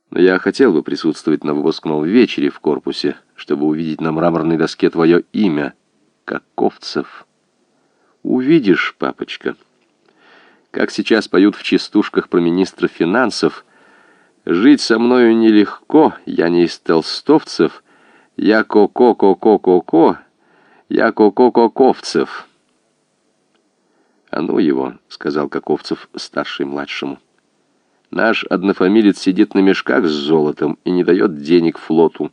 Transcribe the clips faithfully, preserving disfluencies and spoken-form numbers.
Но я хотел бы присутствовать на выпускном вечере в корпусе, чтобы увидеть на мраморной доске твое имя, Каковцев. Увидишь, папочка, как сейчас поют в частушках про министра финансов: «Жить со мною нелегко, я не из толстовцев, я ко-ко-ко-ко-ко-ко, я ко-ко-ко-ковцев». «А ну его», — сказал Каковцев старший младшему. «Наш однофамилец сидит на мешках с золотом и не дает денег флоту».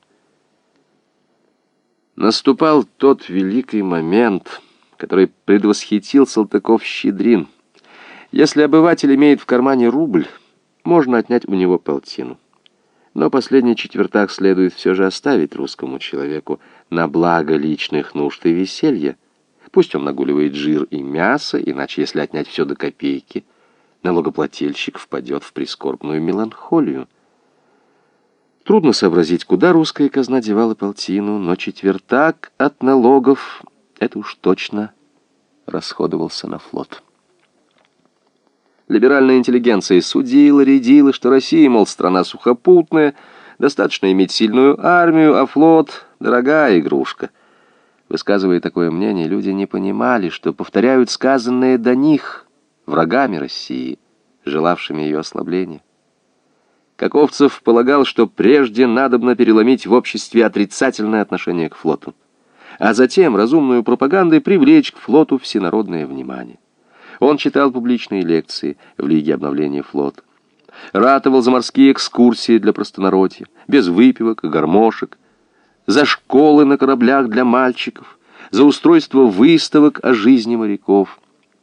Наступал тот великий момент, который предвосхитил Салтыков-Щедрин. Если обыватель имеет в кармане рубль, можно отнять у него полтину. Но последний четвертак следует все же оставить русскому человеку на благо личных нужд и веселья. Пусть он нагуливает жир и мясо, иначе, если отнять все до копейки, налогоплательщик впадет в прискорбную меланхолию. Трудно сообразить, куда русская казна девала полтину, но четвертак от налогов, это уж точно, расходовался на флот. Либеральная интеллигенция судила, рядила, что Россия, мол, страна сухопутная, достаточно иметь сильную армию, а флот — дорогая игрушка. Высказывая такое мнение, люди не понимали, что повторяют сказанное до них врагами России, желавшими ее ослабления. Каковцев полагал, что прежде надобно переломить в обществе отрицательное отношение к флоту, а затем разумную пропагандой привлечь к флоту всенародное внимание. Он читал публичные лекции в Лиге обновления флота, ратовал за морские экскурсии для простонародья, без выпивок и гармошек, за школы на кораблях для мальчиков, за устройство выставок о жизни моряков.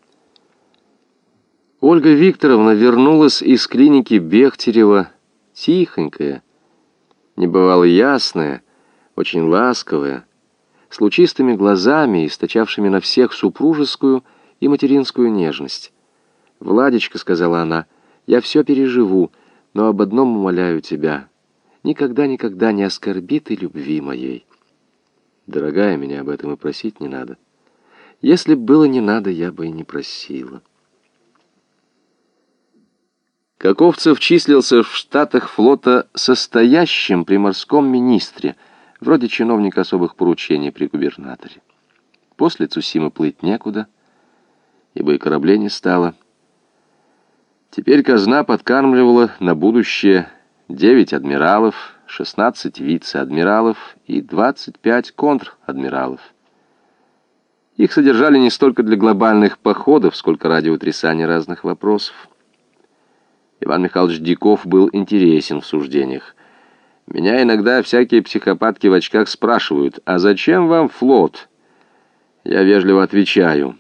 Ольга Викторовна вернулась из клиники Бехтерева, тихонькая, небывало ясная, очень ласковая, с лучистыми глазами, источавшими на всех супружескую и материнскую нежность. «Владечка», — сказала она, — «я все переживу, но об одном умоляю тебя. Никогда-никогда не оскорби ты любви моей». «Дорогая, меня об этом и просить не надо. Если б было не надо, я бы и не просила». Каковцев числился в штатах флота состоящим при морском министре, вроде чиновника особых поручений при губернаторе. После Цусимы плыть некуда, ибо и кораблей не стало. Теперь казна подкармливала на будущее девять адмиралов, шестнадцать вице-адмиралов и двадцать пять контр-адмиралов. Их содержали не столько для глобальных походов, сколько ради утрясания разных вопросов. Иван Михайлович Диков был интересен в суждениях. Меня иногда всякие психопатки в очках спрашивают: «А зачем вам флот?» Я вежливо отвечаю: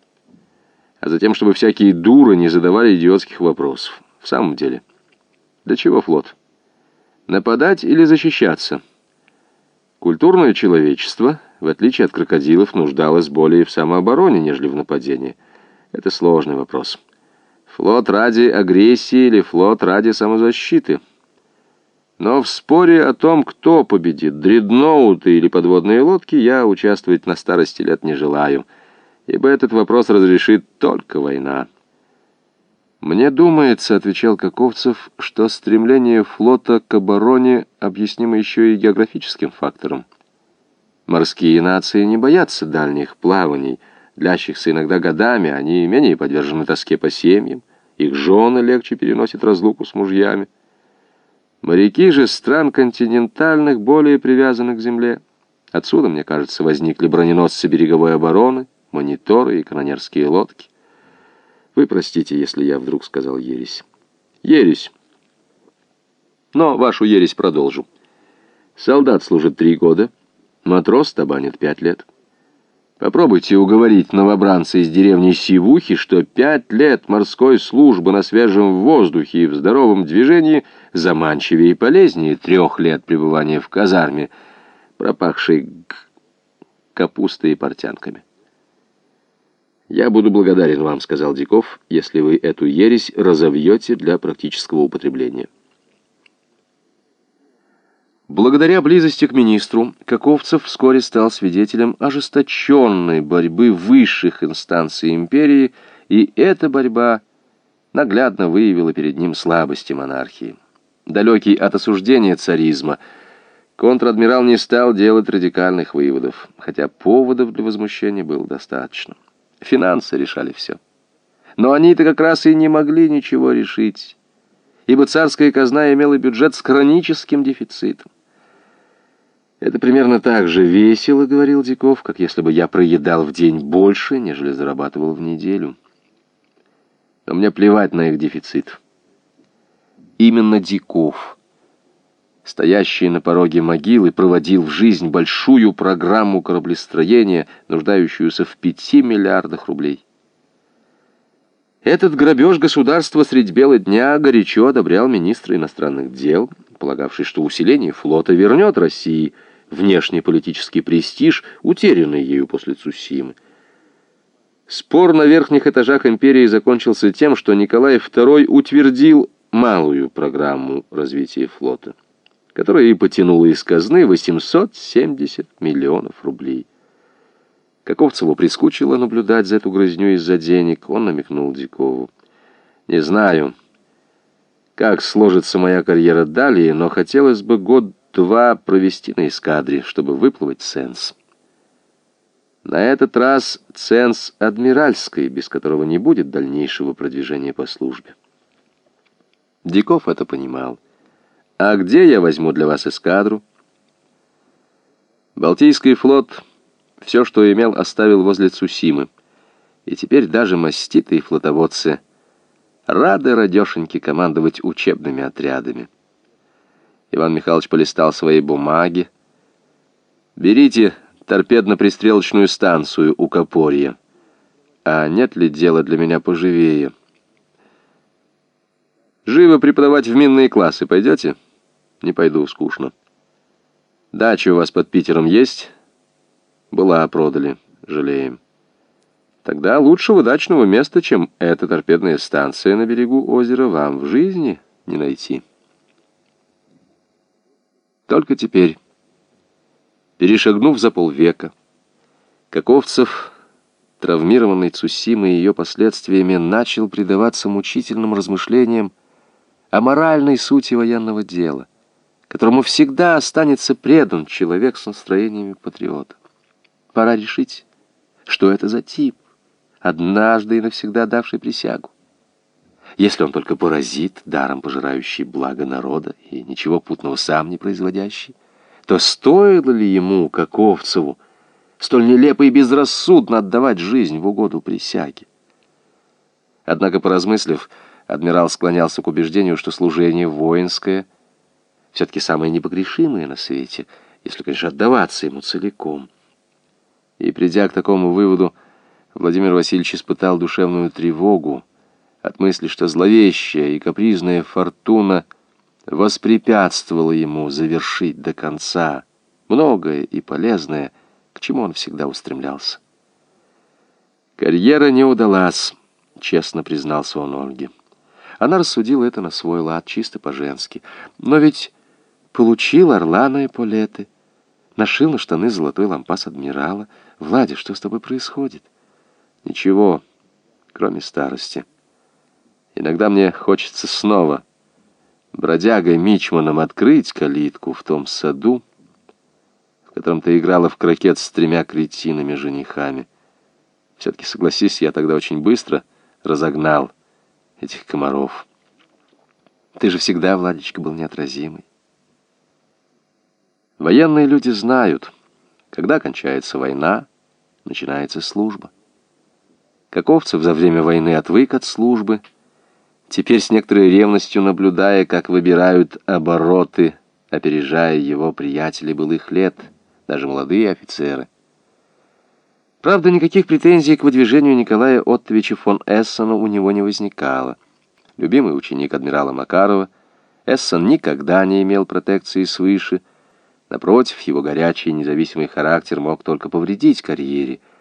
«А затем, чтобы всякие дуры не задавали идиотских вопросов». В самом деле, для чего флот? Нападать или защищаться? Культурное человечество, в отличие от крокодилов, нуждалось более в самообороне, нежели в нападении. Это сложный вопрос. Флот ради агрессии или флот ради самозащиты? Но в споре о том, кто победит, дредноуты или подводные лодки, я участвовать на старости лет не желаю, ибо этот вопрос разрешит только война. «Мне думается, — отвечал Каковцев, — что стремление флота к обороне объяснимо еще и географическим фактором. Морские нации не боятся дальних плаваний, длящихся иногда годами, они менее подвержены тоске по семьям, их жены легче переносят разлуку с мужьями. Моряки же стран континентальных более привязаны к земле. Отсюда, мне кажется, возникли броненосцы береговой обороны, мониторы и канонерские лодки. Вы простите, если я вдруг сказал ересь. Ересь. Но вашу ересь продолжу. Солдат служит три года, матрос табанит пять лет. Попробуйте уговорить новобранца из деревни Сивухи, что пять лет морской службы на свежем воздухе и в здоровом движении заманчивее и полезнее трех лет пребывания в казарме, пропахшей капустой и портянками. «Я буду благодарен вам, — сказал Диков, — если вы эту ересь разовьете для практического употребления». Благодаря близости к министру, Каковцев вскоре стал свидетелем ожесточенной борьбы высших инстанций империи, и эта борьба наглядно выявила перед ним слабости монархии. Далекий от осуждения царизма, контр-адмирал не стал делать радикальных выводов, хотя поводов для возмущения было достаточно. Финансы решали все. Но они-то как раз и не могли ничего решить, ибо царская казна имела бюджет с хроническим дефицитом. «Это примерно так же весело, — говорил Диков, — как если бы я проедал в день больше, нежели зарабатывал в неделю. Но мне плевать на их дефицит». Именно Диков, стоящий на пороге могилы, проводил в жизнь большую программу кораблестроения, нуждающуюся в пяти миллиардах рублей. Этот грабеж государства средь бела дня горячо одобрял министр иностранных дел, полагавший, что усиление флота вернет России внешнеполитический престиж, утерянный ею после Цусимы. Спор на верхних этажах империи закончился тем, что Николай второй утвердил малую программу развития флота, которая и потянула из казны восемьсот семьдесят миллионов рублей. Каковцеву прискучило наблюдать за эту грызню из-за денег. Он намекнул Дикову: «Не знаю, как сложится моя карьера далее, но хотелось бы год-два провести на эскадре, чтобы выплавать ценз. На этот раз ценз адмиральской, без которого не будет дальнейшего продвижения по службе». Диков это понимал. «А где я возьму для вас эскадру?» Балтийский флот все, что имел, оставил возле Цусимы, и теперь даже маститые флотоводцы рады радешеньки командовать учебными отрядами. Иван Михайлович полистал свои бумаги. «Берите торпедно-пристрелочную станцию у Копорья. А нет ли дела для меня поживее? Живо преподавать в минные классы пойдете?» «Не пойду, скучно». «Дача у вас под Питером есть?» «Была, продали, жалеем». «Тогда лучшего дачного места, чем эта торпедная станция на берегу озера, вам в жизни не найти». Только теперь, перешагнув за полвека, Каковцев, травмированный Цусимой и ее последствиями, начал предаваться мучительным размышлениям о моральной сути военного дела, которому всегда останется предан человек с настроениями патриота. Пора решить, что это за тип, однажды и навсегда давший присягу. Если он только паразит, даром пожирающий благо народа и ничего путного сам не производящий, то стоило ли ему, Каковцеву, столь нелепо и безрассудно отдавать жизнь в угоду присяге? Однако, поразмыслив, адмирал склонялся к убеждению, что служение воинское все-таки самое непогрешимое на свете, если, конечно, отдаваться ему целиком. И, придя к такому выводу, Владимир Васильевич испытал душевную тревогу от мысли, что зловещая и капризная фортуна воспрепятствовала ему завершить до конца многое и полезное, к чему он всегда устремлялся. «Карьера не удалась», — честно признался он Ольге. Она рассудила это на свой лад, чисто по-женски. «Но ведь получил орланые полеты, нашил на штаны золотой лампас адмирала. Владя, что с тобой происходит?» «Ничего, кроме старости. Иногда мне хочется снова бродягой-мичманом открыть калитку в том саду, в котором ты играла в крокет с тремя кретинами-женихами. Все-таки, согласись, я тогда очень быстро разогнал этих комаров. Ты же всегда, Владечка, был неотразимый». Военные люди знают, когда кончается война, начинается служба. Каковцев за время войны отвык от службы, теперь с некоторой ревностью наблюдая, как выбирают обороты, опережая его приятелей былых лет, даже молодые офицеры. Правда, никаких претензий к выдвижению Николая Оттовича фон Эссена у него не возникало. Любимый ученик адмирала Макарова, Эссен никогда не имел протекции свыше. Напротив, его горячий и независимый характер мог только повредить карьере.